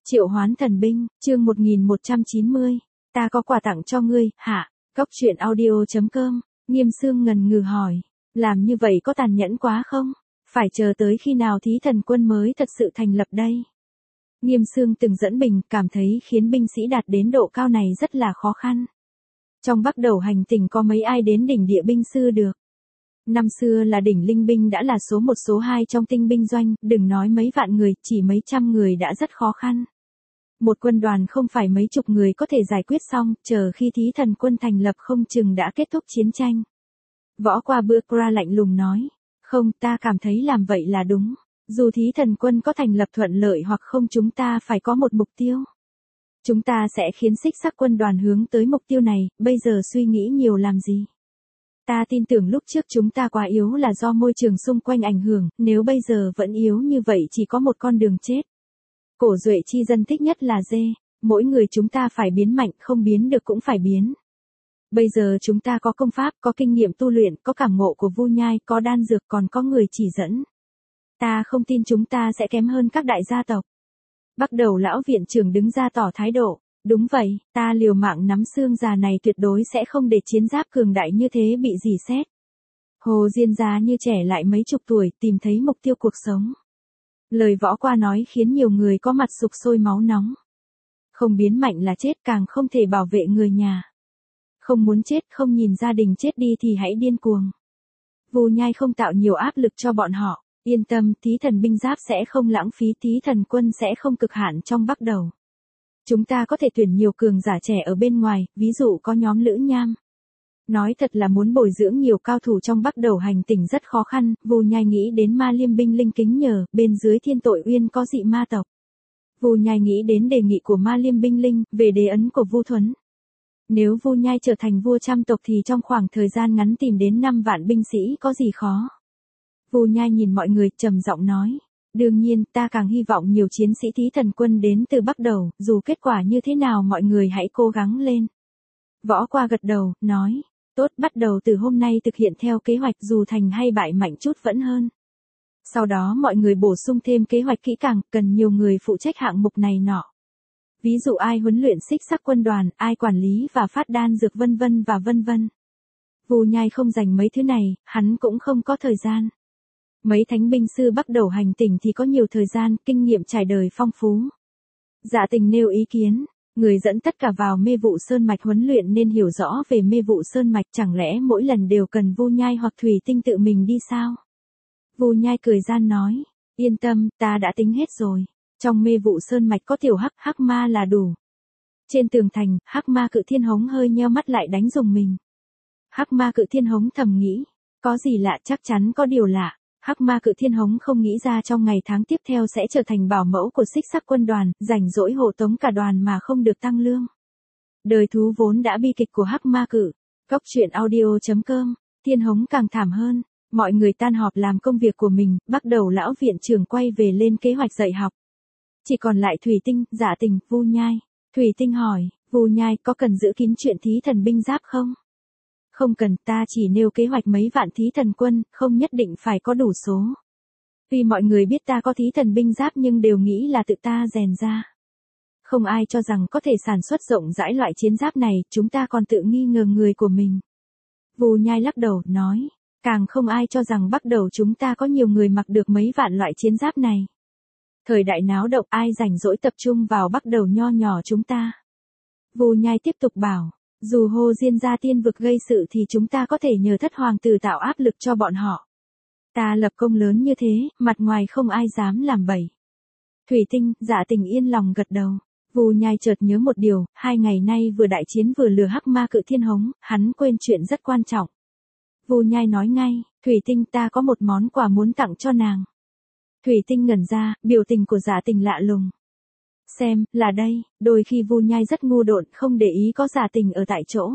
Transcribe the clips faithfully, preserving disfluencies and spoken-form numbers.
Triệu hoán thần binh, chương một nghìn một trăm chín mươi. Ta có quà tặng cho ngươi, hạ. Góc truyện audio chấm com. Nghiêm Sương ngần ngừ hỏi. Làm như vậy có tàn nhẫn quá không? Phải chờ tới khi nào thí thần quân mới thật sự thành lập đây? Nghiêm Sương từng dẫn bình, cảm thấy khiến binh sĩ đạt đến độ cao này rất là khó khăn. Trong Bắc Đầu hành tinh có mấy ai đến đỉnh địa binh sư được. Năm xưa là đỉnh linh binh đã là số một số hai trong tinh binh doanh, đừng nói mấy vạn người, chỉ mấy trăm người đã rất khó khăn. Một quân đoàn không phải mấy chục người có thể giải quyết xong, chờ khi thí thần quân thành lập không chừng đã kết thúc chiến tranh. Võ qua bữa ra lạnh lùng nói. Không, ta cảm thấy làm vậy là đúng. Dù thí thần quân có thành lập thuận lợi hoặc không, chúng ta phải có một mục tiêu. Chúng ta sẽ khiến xích sắc quân đoàn hướng tới mục tiêu này, bây giờ suy nghĩ nhiều làm gì? Ta tin tưởng lúc trước chúng ta quá yếu là do môi trường xung quanh ảnh hưởng, nếu bây giờ vẫn yếu như vậy chỉ có một con đường chết. Cổ Duệ chi dân thích nhất là dê, mỗi người chúng ta phải biến mạnh, không biến được cũng phải biến. Bây giờ chúng ta có công pháp, có kinh nghiệm tu luyện, có cảm ngộ của Vu Nhai, có đan dược, còn có người chỉ dẫn. Ta không tin chúng ta sẽ kém hơn các đại gia tộc. Bắt đầu lão viện trưởng đứng ra tỏ thái độ. Đúng vậy, ta liều mạng nắm xương già này tuyệt đối sẽ không để chiến giáp cường đại như thế bị rỉ sét. Hồ Diên già như trẻ lại mấy chục tuổi, tìm thấy mục tiêu cuộc sống. Lời Võ Qua nói khiến nhiều người có mặt sục sôi máu nóng. Không biến mạnh là chết, càng không thể bảo vệ người nhà. Không muốn chết, không nhìn gia đình chết đi thì hãy điên cuồng. Vu Nhai không tạo nhiều áp lực cho bọn họ. Yên tâm, thí thần binh giáp sẽ không lãng phí, thí thần quân sẽ không cực hạn trong Bắc Đầu. Chúng ta có thể tuyển nhiều cường giả trẻ ở bên ngoài, ví dụ có nhóm Lữ Nham. Nói thật là muốn bồi dưỡng nhiều cao thủ trong Bắc Đầu hành tinh rất khó khăn. Vu Nhai nghĩ đến Ma Liêm binh linh kính nhờ, bên dưới Thiên Tội Uyên có dị ma tộc. Vu Nhai nghĩ đến đề nghị của Ma Liêm binh linh, về đế ấn của Vu Thuấn. Nếu Vu Nhai trở thành vua trăm tộc thì trong khoảng thời gian ngắn tìm đến năm vạn binh sĩ có gì khó. Vu Nhai nhìn mọi người, trầm giọng nói. Đương nhiên, ta càng hy vọng nhiều chiến sĩ thí thần quân đến từ Bắc Đầu, dù kết quả như thế nào mọi người hãy cố gắng lên. Võ Qua gật đầu, nói. Tốt, bắt đầu từ hôm nay thực hiện theo kế hoạch, dù thành hay bại mạnh chút vẫn hơn. Sau đó mọi người bổ sung thêm kế hoạch kỹ càng, cần nhiều người phụ trách hạng mục này nọ. Ví dụ ai huấn luyện xích sắc quân đoàn, ai quản lý và phát đan dược vân vân và vân vân. Vu Nhai không dành mấy thứ này, hắn cũng không có thời gian. Mấy thánh binh sư Bắc Đầu hành tinh thì có nhiều thời gian, kinh nghiệm trải đời phong phú. Dạ Tình nêu ý kiến, người dẫn tất cả vào mê vụ sơn mạch huấn luyện nên hiểu rõ về mê vụ sơn mạch, chẳng lẽ mỗi lần đều cần Vu Nhai hoặc Thủy Tinh tự mình đi sao? Vu Nhai cười gian nói, yên tâm, ta đã tính hết rồi. Trong mê vụ sơn mạch có tiểu hắc, hắc ma là đủ. Trên tường thành, hắc ma Cự Thiên Hống hơi nheo mắt lại đánh rùng mình. Hắc ma Cự Thiên Hống thầm nghĩ, có gì lạ, chắc chắn có điều lạ. Hắc ma Cự Thiên Hống không nghĩ ra trong ngày tháng tiếp theo sẽ trở thành bảo mẫu của xích sắc quân đoàn, rảnh rỗi hộ tống cả đoàn mà không được tăng lương. Đời thú vốn đã bi kịch của Hắc ma Cự. Góc truyện audio chấm com. Thiên Hống càng thảm hơn. Mọi người tan họp làm công việc của mình, bắt đầu lão viện trưởng quay về lên kế hoạch dạy học. Chỉ còn lại Thủy Tinh, Dạ Tình, Vu Nhai. Thủy Tinh hỏi, Vu Nhai có cần giữ kín chuyện thí thần binh giáp không? Không cần, ta chỉ nêu kế hoạch mấy vạn thí thần quân, không nhất định phải có đủ số. Vì mọi người biết ta có thí thần binh giáp nhưng đều nghĩ là tự ta rèn ra. Không ai cho rằng có thể sản xuất rộng rãi loại chiến giáp này, chúng ta còn tự nghi ngờ người của mình. Vu Nhai lắc đầu, nói, càng không ai cho rằng Bắc Đầu chúng ta có nhiều người mặc được mấy vạn loại chiến giáp này. Thời đại náo động, ai rảnh rỗi tập trung vào Bắc Đầu nho nhỏ chúng ta. Vu Nhai tiếp tục bảo. Dù Hồ Diên gia tiên vực gây sự thì chúng ta có thể nhờ Thất Hoàng tử tạo áp lực cho bọn họ. Ta lập công lớn như thế, mặt ngoài không ai dám làm bậy. Thủy Tinh, Dạ Tình yên lòng gật đầu. Vu Nhai chợt nhớ một điều, hai ngày nay vừa đại chiến vừa lừa hắc ma Cự Thiên Hống, hắn quên chuyện rất quan trọng. Vu Nhai nói ngay, Thủy Tinh, ta có một món quà muốn tặng cho nàng. Thủy Tinh ngẩn ra, biểu tình của Dạ Tình lạ lùng. Xem, là đây, đôi khi Vu Nhai rất ngu độn, không để ý có Dạ Tình ở tại chỗ.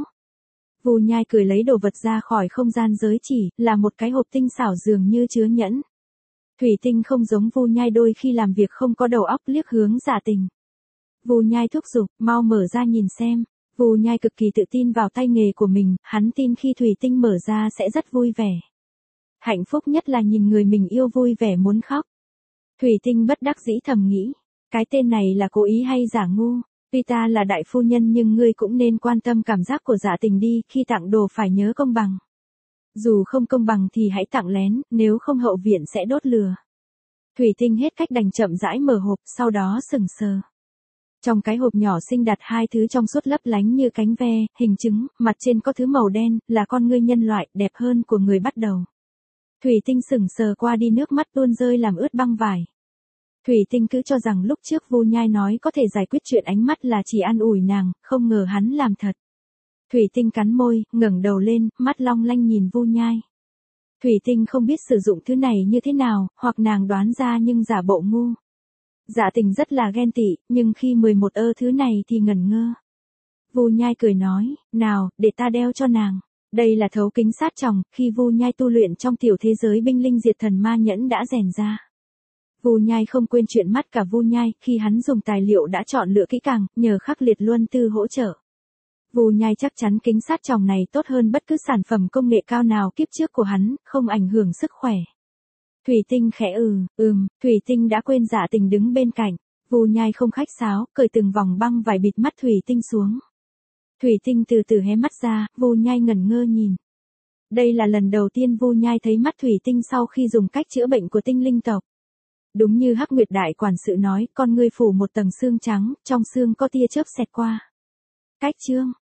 Vu Nhai cười lấy đồ vật ra khỏi không gian giới chỉ, là một cái hộp tinh xảo dường như chứa nhẫn. Thủy Tinh không giống Vu Nhai đôi khi làm việc không có đầu óc, liếc hướng Dạ Tình. Vu Nhai thúc giục, mau mở ra nhìn xem. Vu Nhai cực kỳ tự tin vào tay nghề của mình, hắn tin khi Thủy Tinh mở ra sẽ rất vui vẻ. Hạnh phúc nhất là nhìn người mình yêu vui vẻ muốn khóc. Thủy Tinh bất đắc dĩ thầm nghĩ. Cái tên này là cố ý hay giả ngu? Tuy ta là đại phu nhân nhưng ngươi cũng nên quan tâm cảm giác của Dạ Tình đi, khi tặng đồ phải nhớ công bằng. Dù không công bằng thì hãy tặng lén, nếu không hậu viện sẽ đốt lửa. Thủy Tinh hết cách đành chậm rãi mở hộp, sau đó sững sờ. Trong cái hộp nhỏ xinh đặt hai thứ trong suốt lấp lánh như cánh ve, hình trứng, mặt trên có thứ màu đen, là con ngươi nhân loại, đẹp hơn của người bắt đầu. Thủy Tinh sững sờ qua đi, nước mắt tuôn rơi làm ướt băng vải. Thủy Tinh cứ cho rằng lúc trước Vu Nhai nói có thể giải quyết chuyện ánh mắt là chỉ an ủi nàng, không ngờ hắn làm thật. Thủy Tinh cắn môi, ngẩng đầu lên, mắt long lanh nhìn Vu Nhai. Thủy Tinh không biết sử dụng thứ này như thế nào, hoặc nàng đoán ra nhưng giả bộ ngu. Dạ Tình rất là ghen tị, nhưng khi mười một ơ thứ này thì ngẩn ngơ. Vu Nhai cười nói, nào, để ta đeo cho nàng. Đây là thấu kính sát tròng, khi Vu Nhai tu luyện trong tiểu thế giới binh linh diệt thần ma nhẫn đã rèn ra. Vu Nhai không quên chuyện mắt cả Vu Nhai, khi hắn dùng tài liệu đã chọn lựa kỹ càng, nhờ khắc liệt luân tư hỗ trợ. Vu Nhai chắc chắn kính sát tròng này tốt hơn bất cứ sản phẩm công nghệ cao nào kiếp trước của hắn, không ảnh hưởng sức khỏe. Thủy Tinh khẽ ừ, ừm, Thủy Tinh đã quên Dạ Tình đứng bên cạnh. Vu Nhai không khách sáo, cởi từng vòng băng vải bịt mắt Thủy Tinh xuống. Thủy Tinh từ từ hé mắt ra, Vu Nhai ngẩn ngơ nhìn. Đây là lần đầu tiên Vu Nhai thấy mắt Thủy Tinh sau khi dùng cách chữa bệnh của tinh linh tộc. Đúng như Hắc Nguyệt đại quản sự nói, con ngươi phủ một tầng xương trắng, trong xương có tia chớp xẹt qua. Cách chương